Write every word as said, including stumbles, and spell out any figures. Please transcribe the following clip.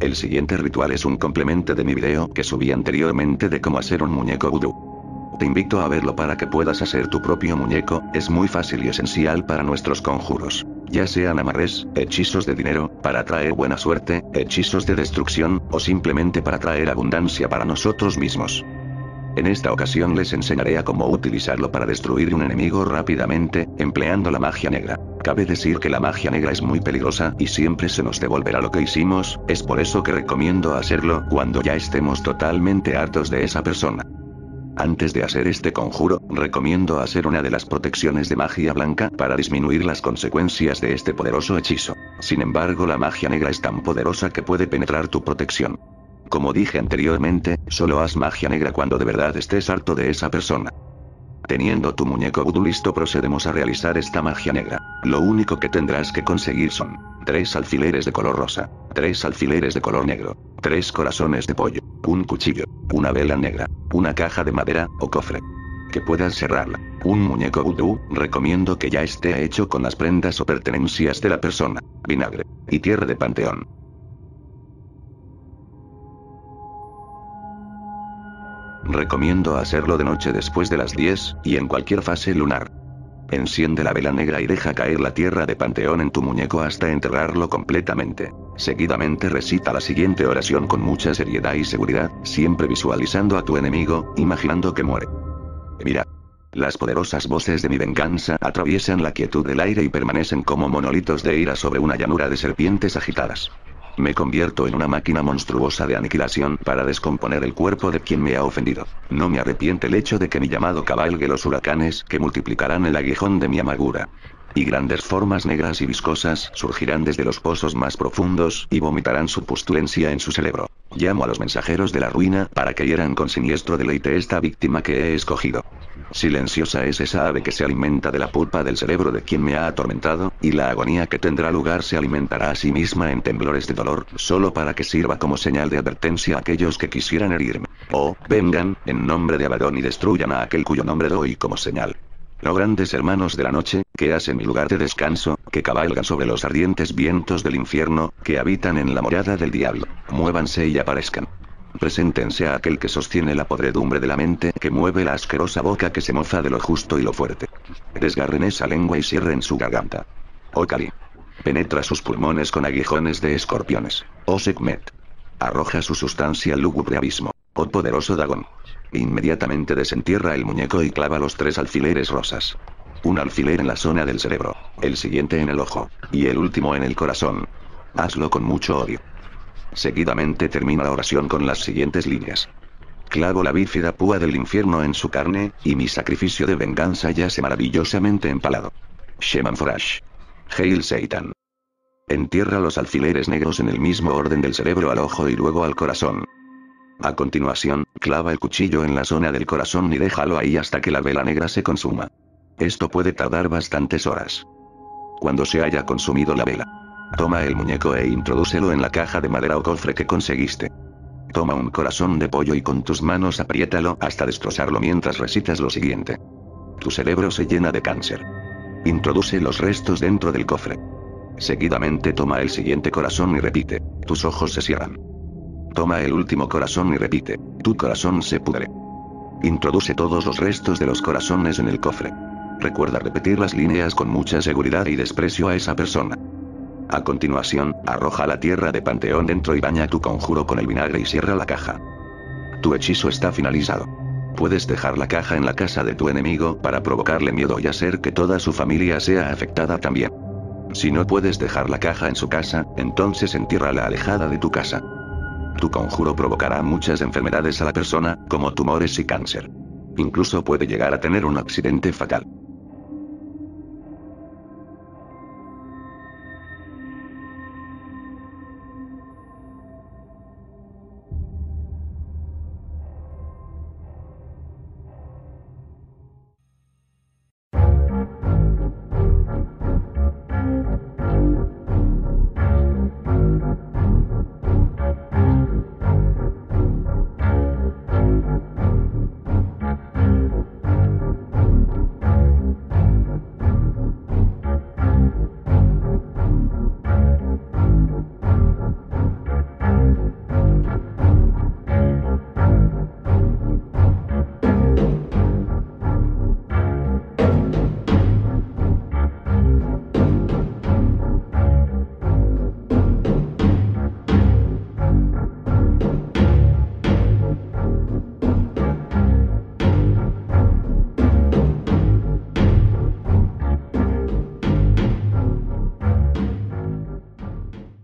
El siguiente ritual es un complemento de mi video que subí anteriormente de cómo hacer un muñeco vudú. Te invito a verlo para que puedas hacer tu propio muñeco, es muy fácil y esencial para nuestros conjuros. Ya sean amarres, hechizos de dinero, para traer buena suerte, hechizos de destrucción, o simplemente para traer abundancia para nosotros mismos. En esta ocasión les enseñaré a cómo utilizarlo para destruir un enemigo rápidamente, empleando la magia negra. Cabe decir que la magia negra es muy peligrosa y siempre se nos devolverá lo que hicimos, es por eso que recomiendo hacerlo cuando ya estemos totalmente hartos de esa persona. Antes de hacer este conjuro, recomiendo hacer una de las protecciones de magia blanca para disminuir las consecuencias de este poderoso hechizo. Sin embargo, la magia negra es tan poderosa que puede penetrar tu protección. Como dije anteriormente, solo haz magia negra cuando de verdad estés harto de esa persona. Teniendo tu muñeco vudú listo, procedemos a realizar esta magia negra. Lo único que tendrás que conseguir son tres alfileres de color rosa, tres alfileres de color negro, tres corazones de pollo, un cuchillo, una vela negra, una caja de madera o cofre que puedas cerrarla. Un muñeco vudú, recomiendo que ya esté hecho con las prendas o pertenencias de la persona, vinagre y tierra de panteón. Recomiendo hacerlo de noche después de las diez, y en cualquier fase lunar. Enciende la vela negra y deja caer la tierra de panteón en tu muñeco hasta enterrarlo completamente. Seguidamente recita la siguiente oración con mucha seriedad y seguridad, siempre visualizando a tu enemigo, imaginando que muere. Mira. Las poderosas voces de mi venganza atraviesan la quietud del aire y permanecen como monolitos de ira sobre una llanura de serpientes agitadas. Me convierto en una máquina monstruosa de aniquilación para descomponer el cuerpo de quien me ha ofendido. No me arrepiente el hecho de que mi llamado cabalgue los huracanes que multiplicarán el aguijón de mi amargura. Y grandes formas negras y viscosas surgirán desde los pozos más profundos y vomitarán su pustulencia en su cerebro. Llamo a los mensajeros de la ruina para que hieran con siniestro deleite esta víctima que he escogido. Silenciosa es esa ave que se alimenta de la pulpa del cerebro de quien me ha atormentado, y la agonía que tendrá lugar se alimentará a sí misma en temblores de dolor, solo para que sirva como señal de advertencia a aquellos que quisieran herirme. Oh, vengan, en nombre de Abaddon, y destruyan a aquel cuyo nombre doy como señal. Oh grandes hermanos de la noche, que hacen mi lugar de descanso, que cabalgan sobre los ardientes vientos del infierno, que habitan en la morada del diablo, muévanse y aparezcan. Preséntense a aquel que sostiene la podredumbre de la mente, que mueve la asquerosa boca que se mofa de lo justo y lo fuerte. Desgarren esa lengua y cierren su garganta. Oh Kali. Penetra sus pulmones con aguijones de escorpiones. Oh Sekhmet. Arroja su sustancia al lúgubre abismo. Oh poderoso Dagon. Inmediatamente desentierra el muñeco y clava los tres alfileres rosas. Un alfiler en la zona del cerebro, el siguiente en el ojo, y el último en el corazón. Hazlo con mucho odio. Seguidamente termina la oración con las siguientes líneas. Clavo la bífida púa del infierno en su carne, y mi sacrificio de venganza yace maravillosamente empalado. Sheman Forash. Hail Satan. Entierra los alfileres negros en el mismo orden del cerebro al ojo y luego al corazón. A continuación, clava el cuchillo en la zona del corazón y déjalo ahí hasta que la vela negra se consuma. Esto puede tardar bastantes horas. Cuando se haya consumido la vela, toma el muñeco e introdúcelo en la caja de madera o cofre que conseguiste. Toma un corazón de pollo y con tus manos apriétalo hasta destrozarlo mientras recitas lo siguiente. Tu cerebro se llena de cáncer. Introduce los restos dentro del cofre. Seguidamente toma el siguiente corazón y repite. Tus ojos se cierran. Toma el último corazón y repite. Tu corazón se pudre. Introduce todos los restos de los corazones en el cofre. Recuerda repetir las líneas con mucha seguridad y desprecio a esa persona. A continuación, arroja la tierra de panteón dentro y baña tu conjuro con el vinagre y cierra la caja. Tu hechizo está finalizado. Puedes dejar la caja en la casa de tu enemigo para provocarle miedo y hacer que toda su familia sea afectada también. Si no puedes dejar la caja en su casa, entonces entiérrala alejada de tu casa. Tu conjuro provocará muchas enfermedades a la persona, como tumores y cáncer. Incluso puede llegar a tener un accidente fatal.